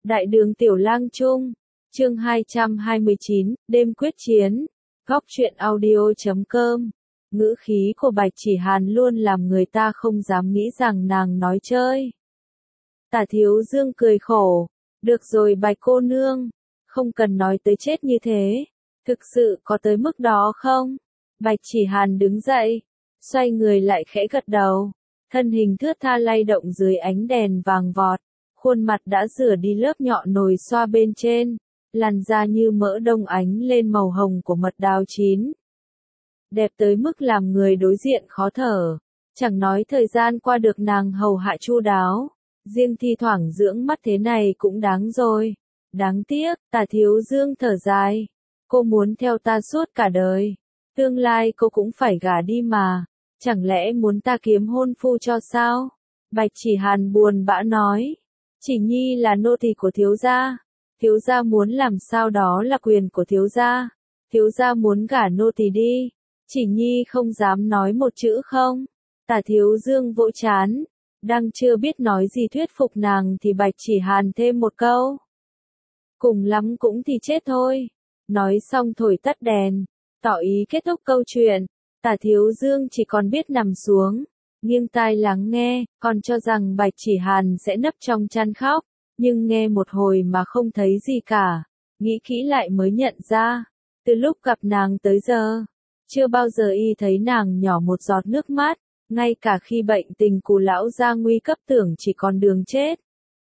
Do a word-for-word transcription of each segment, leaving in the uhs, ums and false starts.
Đại đường Tiểu Lang Trung, chương hai trăm hai mươi chín, đêm quyết chiến, góc truyện audio chấm com. Ngữ khí của Bạch Chỉ Hàn luôn làm người ta không dám nghĩ rằng nàng nói chơi. Tả Thiếu Dương cười khổ, được rồi Bạch cô nương, không cần nói tới chết như thế, thực sự có tới mức đó không? Bạch Chỉ Hàn đứng dậy, xoay người lại khẽ gật đầu, thân hình thướt tha lay động dưới ánh đèn vàng vọt, khuôn mặt đã rửa đi lớp nhọ nồi xoa bên trên, làn da như mỡ đông ánh lên màu hồng của mật đào chín. Đẹp tới mức làm người đối diện khó thở, chẳng nói thời gian qua được nàng hầu hạ chu đáo, riêng thi thoảng dưỡng mắt thế này cũng đáng rồi. Đáng tiếc, Tả Thiếu Dương thở dài, cô muốn theo ta suốt cả đời, tương lai cô cũng phải gả đi mà, chẳng lẽ muốn ta kiếm hôn phu cho sao? Bạch Chỉ Hàn buồn bã nói, Chỉ Nhi là nô tỳ của thiếu gia, thiếu gia muốn làm sao đó là quyền của thiếu gia, thiếu gia muốn gả nô tỳ đi, Chỉ Nhi không dám nói một chữ không? Tả Thiếu Dương vỗ chán, đang chưa biết nói gì thuyết phục nàng thì Bạch Chỉ Hàn thêm một câu. Cùng lắm cũng thì chết thôi. Nói xong thổi tắt đèn, tỏ ý kết thúc câu chuyện. Tả Thiếu Dương chỉ còn biết nằm xuống, nghiêng tai lắng nghe, còn cho rằng Bạch Chỉ Hàn sẽ nấp trong chăn khóc, nhưng nghe một hồi mà không thấy gì cả. Nghĩ kỹ lại mới nhận ra, từ lúc gặp nàng tới giờ, chưa bao giờ y thấy nàng nhỏ một giọt nước mắt, ngay cả khi bệnh tình Cù lão gia nguy cấp tưởng chỉ còn đường chết.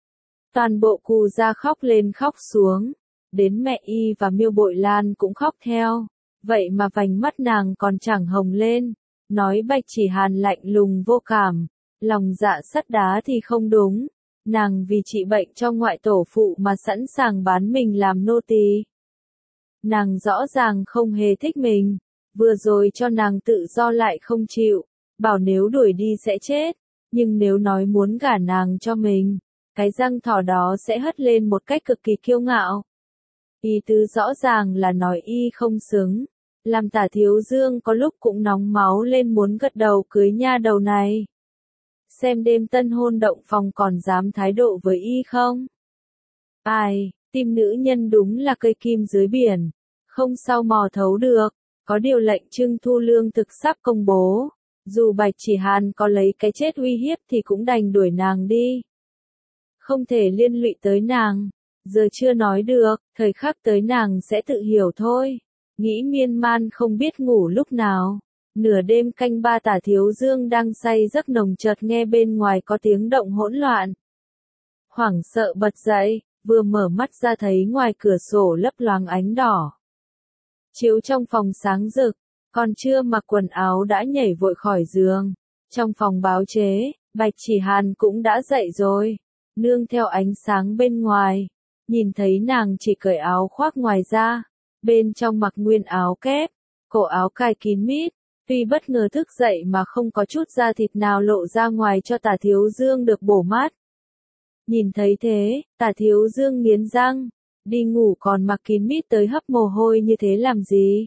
Toàn bộ Cù gia khóc lên khóc xuống, đến mẹ y và Miêu Bội Lan cũng khóc theo, vậy mà vành mắt nàng còn chẳng hồng lên, nói Bạch Chỉ Hàn lạnh lùng vô cảm, lòng dạ sắt đá thì không đúng, nàng vì trị bệnh cho ngoại tổ phụ mà sẵn sàng bán mình làm nô tỳ. Nàng rõ ràng không hề thích mình, vừa rồi cho nàng tự do lại không chịu, bảo nếu đuổi đi sẽ chết, nhưng nếu nói muốn gả nàng cho mình, cái răng thỏ đó sẽ hất lên một cách cực kỳ kiêu ngạo. Ý tứ rõ ràng là nói y không xứng, làm Tả Thiếu Dương có lúc cũng nóng máu lên muốn gật đầu cưới nha đầu này. Xem đêm tân hôn động phòng còn dám thái độ với y không? Ai, tim nữ nhân đúng là cây kim dưới biển, không sao mò thấu được, có điều lệnh trưng thu lương thực sắp công bố, dù Bạch Chỉ Hàn có lấy cái chết uy hiếp thì cũng đành đuổi nàng đi. Không thể liên lụy tới nàng, giờ chưa nói được, thời khắc tới nàng sẽ tự hiểu thôi. Nghĩ miên man không biết ngủ lúc nào. Nửa đêm canh ba Tả Thiếu Dương đang say giấc nồng chợt nghe bên ngoài có tiếng động hỗn loạn. Hoảng sợ bật dậy, vừa mở mắt ra thấy ngoài cửa sổ lấp loáng ánh đỏ. Chiếu trong phòng sáng rực, còn chưa mặc quần áo đã nhảy vội khỏi giường. Trong phòng báo chế, Bạch Chỉ Hàn cũng đã dậy rồi. Nương theo ánh sáng bên ngoài, nhìn thấy nàng chỉ cởi áo khoác ngoài ra, bên trong mặc nguyên áo kép, cổ áo cài kín mít, tuy bất ngờ thức dậy mà không có chút da thịt nào lộ ra ngoài cho Tả Thiếu Dương được bổ mát. Nhìn thấy thế, Tả Thiếu Dương nghiến răng, đi ngủ còn mặc kín mít tới hấp mồ hôi như thế làm gì?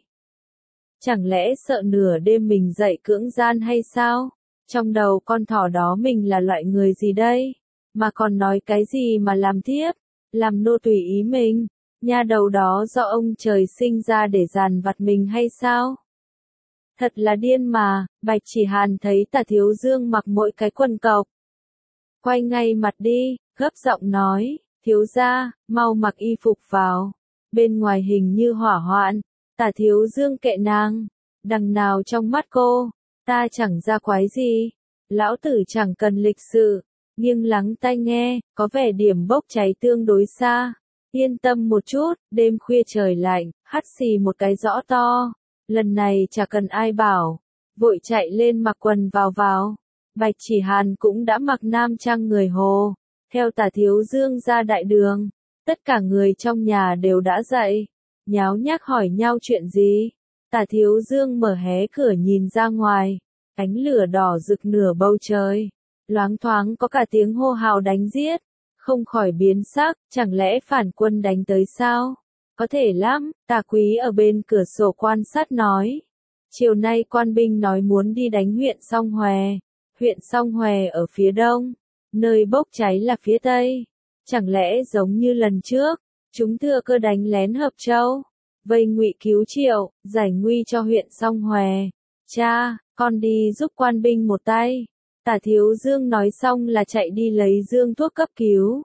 Chẳng lẽ sợ nửa đêm mình dậy cưỡng gian hay sao? Trong đầu con thỏ đó mình là loại người gì đây? Mà còn nói cái gì mà làm thiếp, làm nô tùy ý mình, nha đầu đó do ông trời sinh ra để dàn vặt mình hay sao? Thật là điên mà. Bạch Chỉ Hàn thấy Tả Thiếu Dương mặc mỗi cái quần cộc, quay ngay mặt đi, gấp giọng nói, thiếu gia, mau mặc y phục vào, bên ngoài hình như hỏa hoạn. Tả Thiếu Dương kệ nàng, đằng nào trong mắt cô, ta chẳng ra quái gì, lão tử chẳng cần lịch sự. Nghiêng lắng tai nghe, có vẻ điểm bốc cháy tương đối xa. Yên tâm một chút, đêm khuya trời lạnh, hắt xì một cái rõ to. Lần này chả cần ai bảo, vội chạy lên mặc quần vào vào. Bạch Chỉ Hàn cũng đã mặc nam trang người Hồ, theo Tả Thiếu Dương ra đại đường. Tất cả người trong nhà đều đã dậy, nháo nhác hỏi nhau chuyện gì. Tả Thiếu Dương mở hé cửa nhìn ra ngoài, ánh lửa đỏ rực nửa bầu trời. Loáng thoáng có cả tiếng hô hào đánh giết, không khỏi biến sắc, chẳng lẽ phản quân đánh tới sao? Có thể lắm, Tả Quý ở bên cửa sổ quan sát nói. Chiều nay quan binh nói muốn đi đánh huyện Song Hòe. Huyện Song Hòe ở phía đông, nơi bốc cháy là phía tây. Chẳng lẽ giống như lần trước, chúng thừa cơ đánh lén Hợp Châu, vây Ngụy cứu Triệu, giải nguy cho huyện Song Hòe. Cha, con đi giúp quan binh một tay. Tả Thiếu Dương nói xong là chạy đi lấy dương thuốc cấp cứu.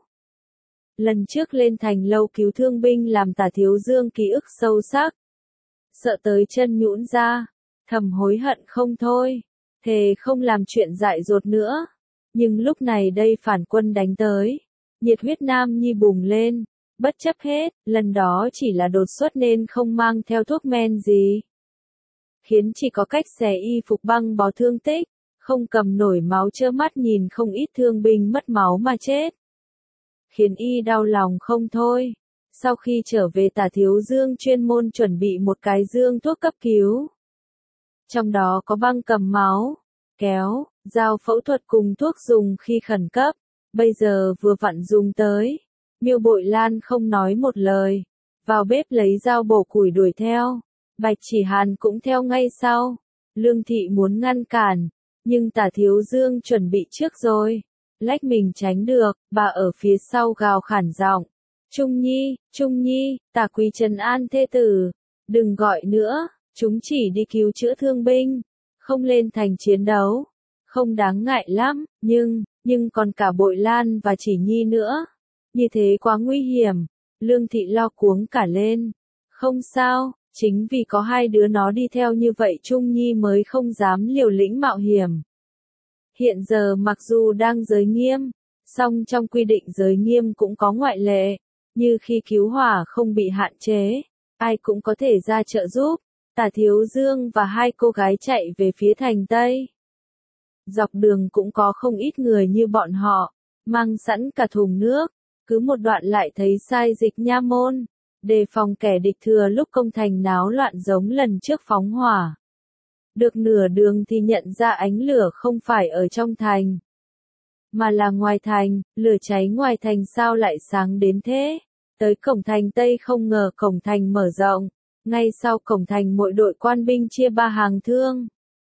Lần trước lên thành lâu cứu thương binh làm Tả Thiếu Dương ký ức sâu sắc. Sợ tới chân nhũn ra, thầm hối hận không thôi, thề không làm chuyện dại dột nữa. Nhưng lúc này đây phản quân đánh tới, nhiệt huyết Nam Nhi bùng lên, bất chấp hết, lần đó chỉ là đột xuất nên không mang theo thuốc men gì. Khiến chỉ có cách xẻ y phục băng bó thương tích, không cầm nổi máu trơ mắt nhìn không ít thương binh mất máu mà chết. Khiến y đau lòng không thôi. Sau khi trở về Tả Thiếu Dương chuyên môn chuẩn bị một cái dương thuốc cấp cứu. Trong đó có băng cầm máu, kéo, dao phẫu thuật cùng thuốc dùng khi khẩn cấp. Bây giờ vừa vặn dùng tới. Miêu Bội Lan không nói một lời. Vào bếp lấy dao bổ củi đuổi theo. Bạch Chỉ Hàn cũng theo ngay sau. Lương Thị muốn ngăn cản. Nhưng Tả Thiếu Dương chuẩn bị trước rồi. Lách mình tránh được, bà ở phía sau gào khản giọng. Trung Nhi, Trung Nhi, Tả Quý trấn an thê tử. Đừng gọi nữa, chúng chỉ đi cứu chữa thương binh. Không lên thành chiến đấu. Không đáng ngại lắm, nhưng, nhưng còn cả Bội Lan và Chỉ Nhi nữa. Như thế quá nguy hiểm. Lương Thị lo cuống cả lên. Không sao, chính vì có hai đứa nó đi theo như vậy Trung Nhi mới không dám liều lĩnh mạo hiểm. Hiện giờ mặc dù đang giới nghiêm, song trong quy định giới nghiêm cũng có ngoại lệ, như khi cứu hỏa không bị hạn chế, ai cũng có thể ra trợ giúp. Tả Thiếu Dương và hai cô gái chạy về phía thành Tây. Dọc đường cũng có không ít người như bọn họ, mang sẵn cả thùng nước, cứ một đoạn lại thấy sai dịch nha môn, đề phòng kẻ địch thừa lúc công thành náo loạn giống lần trước phóng hỏa. Được nửa đường thì nhận ra ánh lửa không phải ở trong thành, mà là ngoài thành. Lửa cháy ngoài thành sao lại sáng đến thế? Tới cổng thành Tây không ngờ cổng thành mở rộng, ngay sau cổng thành mỗi đội quan binh chia ba hàng thương.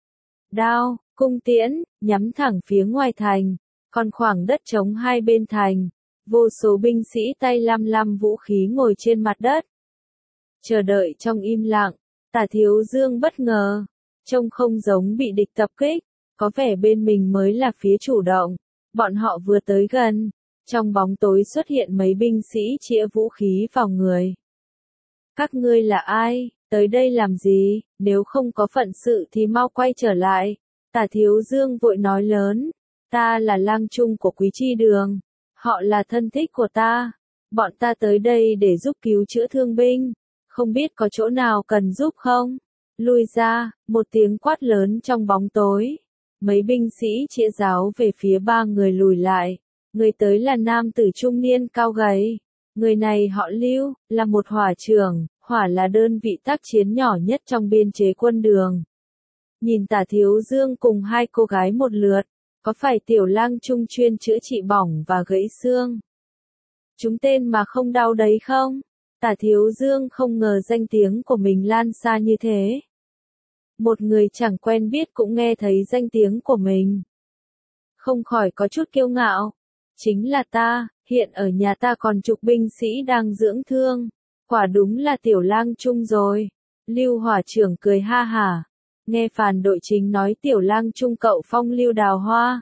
Đao, cung tiễn, nhắm thẳng phía ngoài thành, còn khoảng đất trống hai bên thành, vô số binh sĩ tay lăm lăm vũ khí ngồi trên mặt đất. Chờ đợi trong im lặng, Tả Thiếu Dương bất ngờ, trông không giống bị địch tập kích, có vẻ bên mình mới là phía chủ động. Bọn họ vừa tới gần, trong bóng tối xuất hiện mấy binh sĩ chĩa vũ khí vào người. Các ngươi là ai, tới đây làm gì, nếu không có phận sự thì mau quay trở lại. Tả Thiếu Dương vội nói lớn, ta là lang trung của Quý Chi Đường, họ là thân thích của ta, bọn ta tới đây để giúp cứu chữa thương binh, không biết có chỗ nào cần giúp không? Lui ra, một tiếng quát lớn trong bóng tối. Mấy binh sĩ chĩa giáo về phía ba người lùi lại. Người tới là nam tử trung niên cao gầy. Người này họ Lưu, là một hỏa trưởng, hỏa là đơn vị tác chiến nhỏ nhất trong biên chế quân đường. Nhìn Tả Thiếu Dương cùng hai cô gái một lượt, có phải tiểu lang trung chuyên chữa trị bỏng và gãy xương? Chúng tên mà không đau đấy không? Tả Thiếu Dương không ngờ danh tiếng của mình lan xa như thế. Một người chẳng quen biết cũng nghe thấy danh tiếng của mình. Không khỏi có chút kiêu ngạo. Chính là ta, hiện ở nhà ta còn chục binh sĩ đang dưỡng thương. Quả đúng là tiểu lang trung rồi. Lưu hỏa trưởng cười ha hả. Nghe Phàn đội chính nói tiểu lang trung cậu phong lưu đào hoa.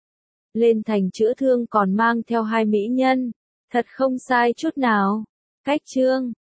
Lên thành chữa thương còn mang theo hai mỹ nhân. Thật không sai chút nào. Cách chương